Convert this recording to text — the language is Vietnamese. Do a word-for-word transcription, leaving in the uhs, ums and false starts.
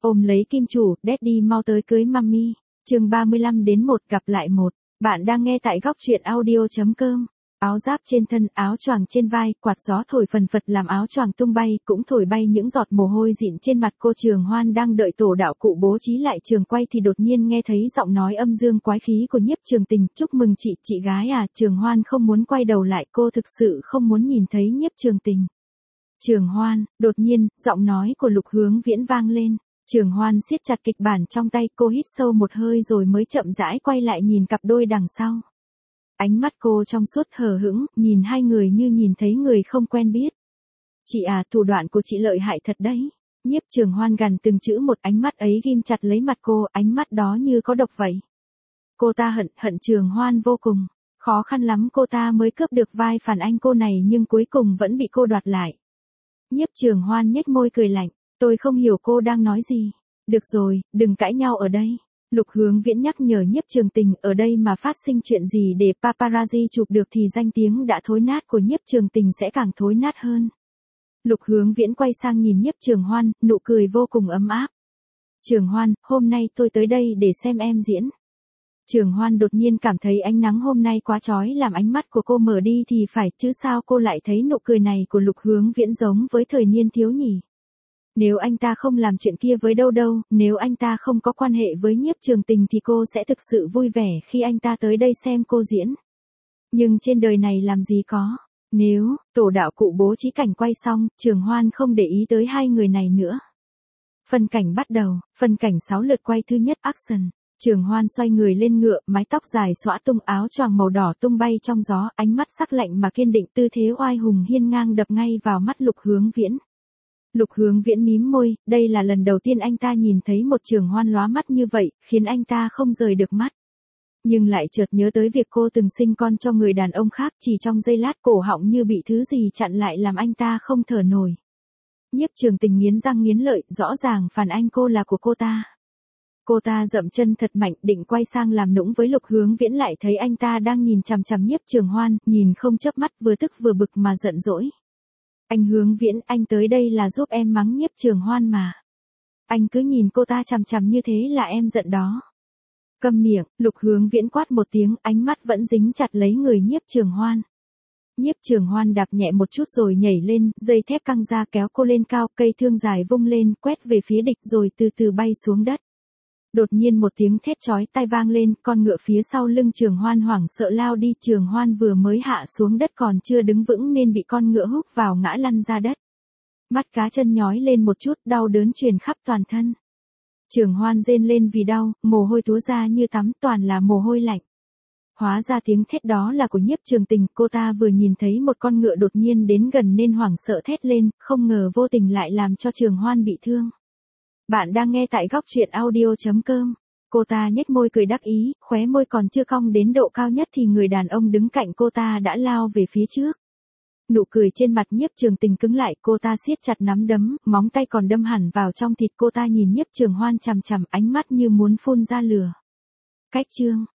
Ôm lấy kim chủ, Daddy mau tới cưới Mummy. Chương ba mươi lăm đến một gặp lại một. Bạn đang nghe tại góc truyện audio chấm com. Áo giáp trên thân, áo choàng trên vai, quạt gió thổi phần phật làm áo choàng tung bay, cũng thổi bay những giọt mồ hôi dịn trên mặt cô. Trường Hoan đang đợi tổ đạo cụ bố trí lại trường quay thì đột nhiên nghe thấy giọng nói âm dương quái khí của Nhiếp Trường Tình. Chúc mừng chị, chị gái à. Trường Hoan không muốn quay đầu lại, cô thực sự không muốn nhìn thấy Nhiếp Trường Tình. Trường Hoan, đột nhiên, giọng nói của Lục Hướng Viễn vang lên. Trường Hoan siết chặt kịch bản trong tay, cô hít sâu một hơi rồi mới chậm rãi quay lại nhìn cặp đôi đằng sau. Ánh mắt cô trong suốt hờ hững, nhìn hai người như nhìn thấy người không quen biết. Chị à, thủ đoạn của chị lợi hại thật đấy. Nhiếp Trường Hoan gằn từng chữ một, ánh mắt ấy ghim chặt lấy mặt cô, ánh mắt đó như có độc vậy. Cô ta hận, hận Trường Hoan vô cùng. Khó khăn lắm cô ta mới cướp được vai phản anh cô này nhưng cuối cùng vẫn bị cô đoạt lại. Nhiếp Trường Hoan nhếch môi cười lạnh. Tôi không hiểu cô đang nói gì. Được rồi, đừng cãi nhau ở đây. Lục Hướng Viễn nhắc nhở Nhiếp Trường Tình, ở đây mà phát sinh chuyện gì để paparazzi chụp được thì danh tiếng đã thối nát của Nhiếp Trường Tình sẽ càng thối nát hơn. Lục Hướng Viễn quay sang nhìn Nhiếp Trường Hoan, nụ cười vô cùng ấm áp. Trường Hoan, hôm nay tôi tới đây để xem em diễn. Trường Hoan đột nhiên cảm thấy ánh nắng hôm nay quá chói làm ánh mắt của cô mở đi thì phải, chứ sao cô lại thấy nụ cười này của Lục Hướng Viễn giống với thời niên thiếu nhỉ? Nếu anh ta không làm chuyện kia với Đâu Đâu, nếu anh ta không có quan hệ với Nhiếp Trường Tình thì cô sẽ thực sự vui vẻ khi anh ta tới đây xem cô diễn. Nhưng trên đời này làm gì có. Nếu, tổ đạo cụ bố trí cảnh quay xong, Trường Hoan không để ý tới hai người này nữa. Phân cảnh bắt đầu, phân cảnh sáu lượt quay thứ nhất action. Trường Hoan xoay người lên ngựa, mái tóc dài xõa tung, áo choàng màu đỏ tung bay trong gió, ánh mắt sắc lạnh mà kiên định, tư thế oai hùng hiên ngang đập ngay vào mắt Lục Hướng Viễn. Lục Hướng Viễn mím môi, đây là lần đầu tiên anh ta nhìn thấy một Trường Hoan lóa mắt như vậy, khiến anh ta không rời được mắt. Nhưng lại chợt nhớ tới việc cô từng sinh con cho người đàn ông khác, chỉ trong giây lát cổ họng như bị thứ gì chặn lại làm anh ta không thở nổi. Nhiếp Trường Tình nghiến răng nghiến lợi, rõ ràng phản anh cô là của cô ta. Cô ta dậm chân thật mạnh, định quay sang làm nũng với Lục Hướng Viễn, lại thấy anh ta đang nhìn chằm chằm Nhiếp Trường Hoan, nhìn không chớp mắt, vừa tức vừa bực mà giận dỗi. Anh Hướng Viễn, anh tới đây là giúp em mắng Nhiếp Trường Hoan mà. Anh cứ nhìn cô ta chằm chằm như thế là em giận đó. Câm miệng, Lục Hướng Viễn quát một tiếng, ánh mắt vẫn dính chặt lấy người Nhiếp Trường Hoan. Nhiếp Trường Hoan đạp nhẹ một chút rồi nhảy lên, dây thép căng ra kéo cô lên cao, cây thương dài vung lên, quét về phía địch rồi từ từ bay xuống đất. Đột nhiên một tiếng thét chói tai vang lên, con ngựa phía sau lưng Trường Hoan hoảng sợ lao đi. Trường Hoan vừa mới hạ xuống đất còn chưa đứng vững nên bị con ngựa húc vào ngã lăn ra đất. Mắt cá chân nhói lên một chút, đau đớn truyền khắp toàn thân. Trường Hoan rên lên vì đau, mồ hôi túa ra như tắm, toàn là mồ hôi lạnh. Hóa ra tiếng thét đó là của Nhiếp Trường Tình, cô ta vừa nhìn thấy một con ngựa đột nhiên đến gần nên hoảng sợ thét lên, không ngờ vô tình lại làm cho Trường Hoan bị thương. Bạn đang nghe tại góc truyện audio chấm com. Cô ta nhếch môi cười đắc ý, khóe môi còn chưa cong đến độ cao nhất thì người đàn ông đứng cạnh cô ta đã lao về phía trước. Nụ cười trên mặt Nhiếp Trường Tình cứng lại, cô ta siết chặt nắm đấm, móng tay còn đâm hẳn vào trong thịt. Cô ta nhìn Nhiếp Trường Hoan chằm chằm, ánh mắt như muốn phun ra lửa. Cách chương,